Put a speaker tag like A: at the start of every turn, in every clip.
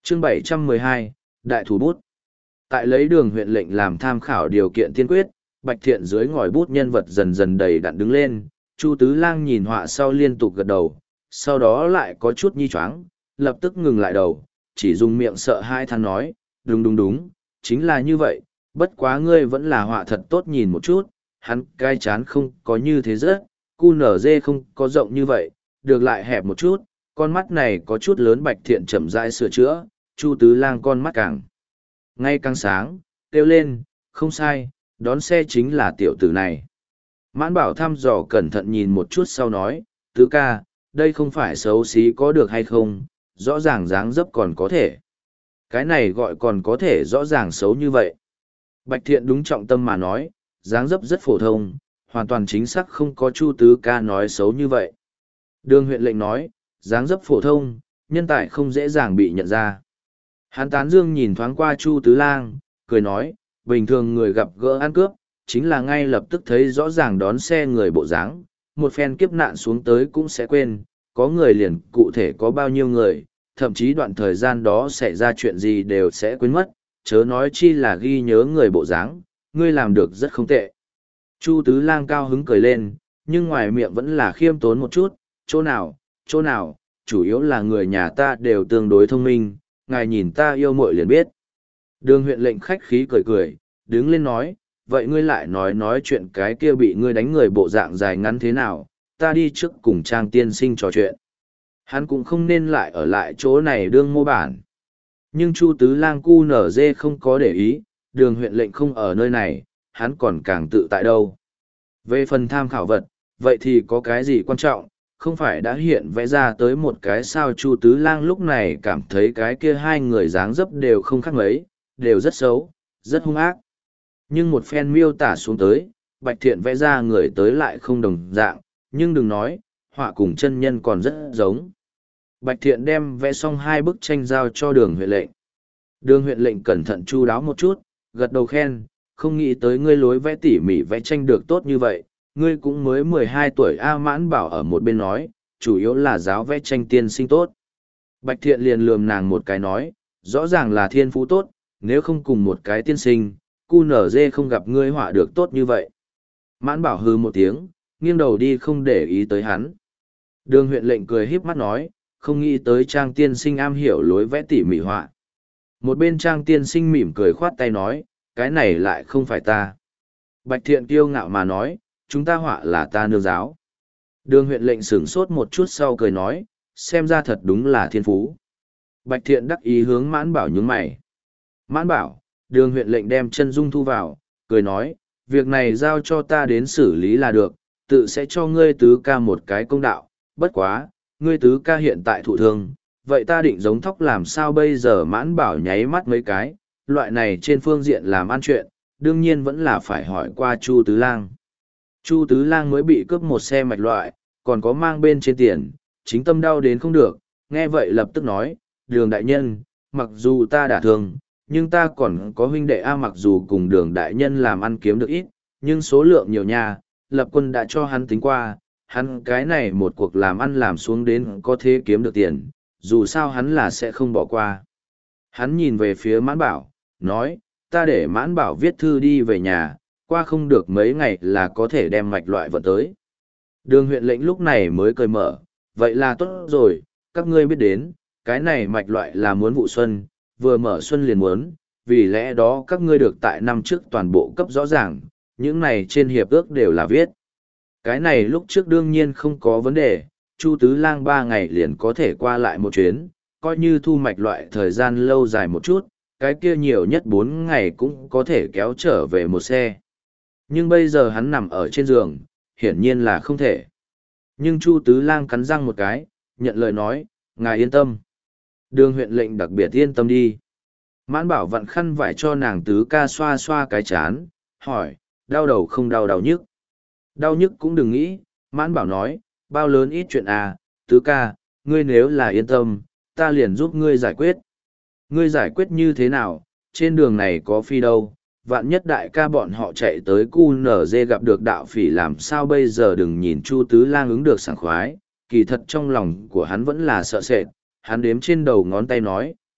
A: Chương 712, Đại thủ bút. Tại lấy đường huyện lệnh làm tham khảo điều kiện tiên quyết, Bạch Thiện dưới ngòi bút nhân vật dần dần đầy đặn đứng lên, Chu Tứ Lang nhìn họa sau liên tục gật đầu, sau đó lại có chút nhi choáng, lập tức ngừng lại đầu, chỉ dùng miệng sợ hai than nói, đúng, chính là như vậy, bất quá ngươi vẫn là họa thật tốt nhìn một chút, hắn cai chán không có như thế rất, cu nở dê không có rộng như vậy, được lại hẹp một chút, con mắt này có chút lớn. Bạch Thiện chậm rãi sửa chữa, Chu Tứ Lang con mắt càng ngay càng sáng, kêu lên, không sai, đón xe chính là tiểu tử này. Mãn Bảo thăm dò cẩn thận nhìn một chút sau nói, Tứ ca, đây không phải xấu xí có được hay không, rõ ràng dáng dấp còn có thể. Cái này gọi còn có thể rõ ràng xấu như vậy. Bạch Thiện đúng trọng tâm mà nói, dáng dấp rất phổ thông, hoàn toàn chính xác không có Chu Tứ ca nói xấu như vậy. Đường huyện lệnh nói, dáng dấp phổ thông, nhân tài không dễ dàng bị nhận ra. Hán tán dương nhìn thoáng qua Chu Tứ Lang, cười nói, bình thường người gặp gỡ ăn cướp, chính là ngay lập tức thấy rõ ràng đón xe người bộ dáng, một phen kiếp nạn xuống tới cũng sẽ quên, có người liền cụ thể có bao nhiêu người, thậm chí đoạn thời gian đó xảy ra chuyện gì đều sẽ quên mất, chớ nói chi là ghi nhớ người bộ dáng, ngươi làm được rất không tệ. Chu Tứ Lang cao hứng cười lên, nhưng ngoài miệng vẫn là khiêm tốn một chút, chỗ nào, chủ yếu là người nhà ta đều tương đối thông minh, ngài nhìn ta yêu muội liền biết. Đường huyện lệnh khách khí cười, đứng lên nói, vậy ngươi lại nói chuyện cái kia bị ngươi đánh người bộ dạng dài ngắn thế nào, ta đi trước cùng Trang tiên sinh trò chuyện. Hắn cũng không nên lại ở lại chỗ này đương mô bản. Nhưng Chu Tứ Lang cu nở dê không có để ý, đường huyện lệnh không ở nơi này, hắn còn càng tự tại đâu. Về phần tham khảo vật, vậy thì có cái gì quan trọng, không phải đã hiện vẽ ra tới một cái sao. Chu Tứ Lang lúc này cảm thấy cái kia hai người dáng dấp đều không khác mấy, đều rất xấu, rất hung ác. Nhưng một phen miêu tả xuống tới, Bạch Thiện vẽ ra người tới lại không đồng dạng, nhưng đừng nói, họa cùng chân nhân còn rất giống. Bạch Thiện đem vẽ xong hai bức tranh giao cho đường huyện lệnh. Đường huyện lệnh cẩn thận chu đáo một chút, gật đầu khen, không nghĩ tới ngươi lối vẽ tỉ mỉ vẽ tranh được tốt như vậy, ngươi cũng mới 12 tuổi. A Mãn Bảo ở một bên nói, chủ yếu là giáo vẽ tranh tiên sinh tốt. Bạch Thiện liền lườm nàng một cái nói, rõ ràng là thiên phú tốt, nếu không cùng một cái tiên sinh, cu nở dê không gặp ngươi họa được tốt như vậy. Mãn Bảo hừ một tiếng, nghiêng đầu đi không để ý tới hắn. Đường huyện lệnh cười híp mắt nói, không nghĩ tới Trang tiên sinh am hiểu lối vẽ tỉ mỉ họa. Một bên Trang tiên sinh mỉm cười khoát tay nói, cái này lại không phải ta. Bạch Thiện kiêu ngạo mà nói, chúng ta họa là ta nương giáo. Đường huyện lệnh sửng sốt một chút sau cười nói, xem ra thật đúng là thiên phú. Bạch Thiện đắc ý hướng Mãn Bảo nhướng mày. Mãn Bảo, đường huyện lệnh đem chân dung thu vào, cười nói, việc này giao cho ta đến xử lý là được, tự sẽ cho ngươi tứ ca một cái công đạo, bất quá, ngươi tứ ca hiện tại thụ thương, vậy ta định giống thóc làm sao bây giờ. Mãn Bảo nháy mắt mấy cái, loại này trên phương diện làm ăn chuyện, đương nhiên vẫn là phải hỏi qua Chu Tứ Lang. Chu Tứ Lang mới bị cướp một xe mạch loại, còn có mang bên trên tiền, chính tâm đau đến không được, nghe vậy lập tức nói, đường đại nhân, mặc dù ta đả thương, nhưng ta còn có huynh đệ A. Mặc dù cùng đường đại nhân làm ăn kiếm được ít, nhưng số lượng nhiều nha, lập quân đã cho hắn tính qua, hắn cái này một cuộc làm ăn làm xuống đến có thể kiếm được tiền, dù sao hắn là sẽ không bỏ qua. Hắn nhìn về phía Mãn Bảo, nói, ta để Mãn Bảo viết thư đi về nhà, qua không được mấy ngày là có thể đem mạch loại vận tới. Đường huyện lệnh lúc này mới cười mở, vậy là tốt rồi, các ngươi biết đến, cái này mạch loại là muốn vụ xuân, vừa mở xuân liền muốn, vì lẽ đó các ngươi được tại năm trước toàn bộ cấp rõ ràng, những này trên hiệp ước đều là viết. Cái này lúc trước đương nhiên không có vấn đề, Chu Tứ Lang 3 ngày liền có thể qua lại một chuyến, coi như thu mạch loại thời gian lâu dài một chút, cái kia nhiều nhất 4 ngày cũng có thể kéo trở về một xe. Nhưng bây giờ hắn nằm ở trên giường, hiển nhiên là không thể. Nhưng Chu Tứ Lang cắn răng một cái, nhận lời nói, ngài yên tâm. Đường huyện lệnh đặc biệt yên tâm đi. Mãn Bảo vặn khăn vải cho nàng tứ ca xoa xoa cái chán, hỏi, đau đầu không đau nhức? Đau nhức cũng đừng nghĩ, Mãn Bảo nói, bao lớn ít chuyện à, tứ ca, ngươi nếu là yên tâm, ta liền giúp ngươi giải quyết. Ngươi giải quyết như thế nào, trên đường này có phi đâu, vạn nhất đại ca bọn họ chạy tới cu nở dê gặp được đạo phỉ làm sao bây giờ. Đừng nhìn Chu Tứ Lang ứng được sảng khoái, kỳ thật trong lòng của hắn vẫn là sợ sệt, hắn đếm trên đầu ngón tay nói,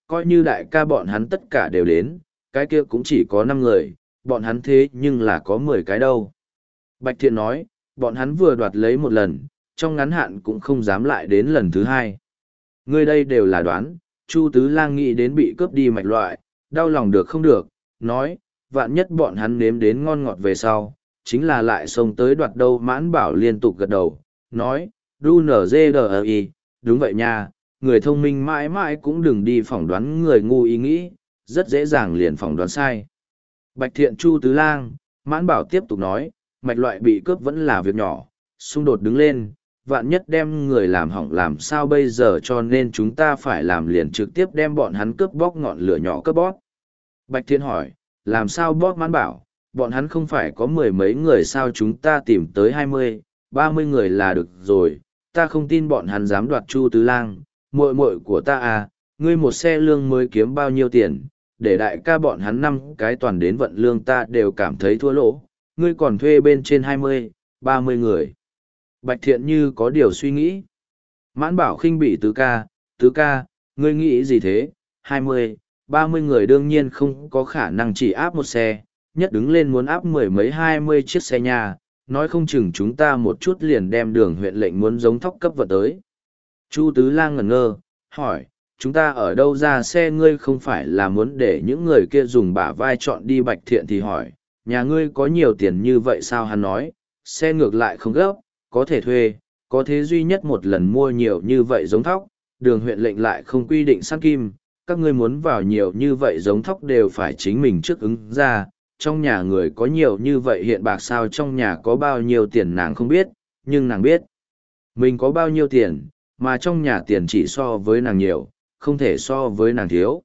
A: coi như đại ca bọn hắn tất cả đều đến, cái kia cũng chỉ có 5 người, bọn hắn thế nhưng là có 10 cái đâu. Bạch Thiện nói, bọn hắn vừa đoạt lấy một lần, trong ngắn hạn cũng không dám lại đến lần thứ hai. Ngươi đây đều là đoán, Chu Tứ Lang nghĩ đến bị cướp đi mạch loại, đau lòng được không được, nói, vạn nhất bọn hắn nếm đến ngon ngọt về sau, chính là lại xông tới đoạt đâu. Mãn Bảo liên tục gật đầu, nói, RUNZDI, đúng vậy nha, người thông minh mãi mãi cũng đừng đi phỏng đoán người ngu ý nghĩ, rất dễ dàng liền phỏng đoán sai. Bạch Thiện Chu Tứ Lang, Mãn Bảo tiếp tục nói, mạch loại bị cướp vẫn là việc nhỏ, xung đột đứng lên, vạn nhất đem người làm hỏng làm sao bây giờ, cho nên chúng ta phải làm liền trực tiếp đem bọn hắn cướp bóc ngọn lửa nhỏ cướp bóp. Bạch Thiện hỏi, làm sao bóp? Mãn Bảo, bọn hắn không phải có 10 mấy người sao, chúng ta tìm tới 20, 30 người là được rồi, ta không tin bọn hắn dám đoạt. Chu Tứ Lang, muội muội của ta à, ngươi một xe lương mới kiếm bao nhiêu tiền, để đại ca bọn hắn 5 cái toàn đến vận lương ta đều cảm thấy thua lỗ, ngươi còn thuê bên trên 20, 30 người. Bạch Thiện như có điều suy nghĩ. Mãn Bảo khinh bỉ Tứ ca, ngươi nghĩ gì thế, 20, 30 người đương nhiên không có khả năng chỉ áp một xe, nhất đứng lên muốn áp 10 mấy 20 chiếc xe nhà, nói không chừng chúng ta một chút liền đem Đường huyện lệnh muốn giống thóc cấp vật tới. Chu Tứ Lang ngẩn ngơ, hỏi, chúng ta ở đâu ra xe? Ngươi không phải là muốn để những người kia dùng bả vai chọn đi? Bạch Thiện thì hỏi, nhà ngươi có nhiều tiền như vậy sao? Hắn nói, xe ngược lại không gấp, có thể thuê, có thế duy nhất một lần mua nhiều như vậy giống thóc, Đường huyện lệnh lại không quy định săn kim, các ngươi muốn vào nhiều như vậy giống thóc đều phải chính mình trước ứng ra, trong nhà người có nhiều như vậy hiện bạc sao? Trong nhà có bao nhiêu tiền nàng không biết, nhưng nàng biết mình có bao nhiêu tiền, mà trong nhà tiền chỉ so với nàng nhiều, không thể so với nàng thiếu.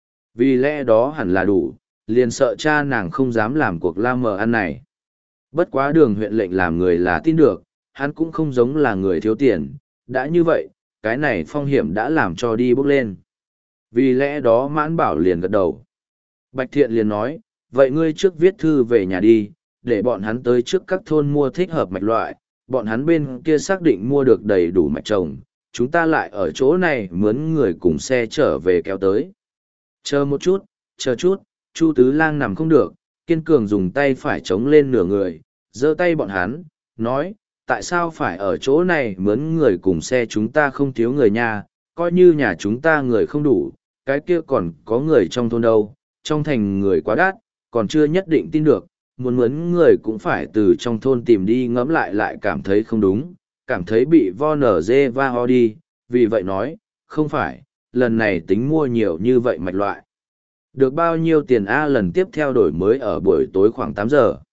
A: Vì lẽ đó hẳn là đủ, liền sợ cha nàng không dám làm cuộc la mờ ăn này. Bất quá Đường huyện lệnh làm người là tin được, hắn cũng không giống là người thiếu tiền, đã như vậy, cái này phong hiểm đã làm cho đi bước lên. Vì lẽ đó Mãn Bảo liền gật đầu. Bạch Thiện liền nói, vậy ngươi trước viết thư về nhà đi, để bọn hắn tới trước các thôn mua thích hợp mạch loại, bọn hắn bên kia xác định mua được đầy đủ mạch trồng, chúng ta lại ở chỗ này mướn người cùng xe trở về kéo tới. Chờ một chút, chờ chút, Chu Tứ Lang nằm không được, kiên cường dùng tay phải chống lên nửa người, giơ tay bọn hắn, nói, tại sao phải ở chỗ này mướn người cùng xe? Chúng ta không thiếu người nha, coi như nhà chúng ta người không đủ, cái kia còn có người trong thôn đâu, trong thành người quá đắt, còn chưa nhất định tin được, muốn mướn người cũng phải từ trong thôn tìm đi. Ngẫm lại cảm thấy không đúng, cảm thấy bị vo nở dê va ho đi, vì vậy nói, không phải, lần này tính mua nhiều như vậy mạch loại. Được bao nhiêu tiền a? Lần tiếp theo đổi mới ở buổi tối khoảng 8 giờ.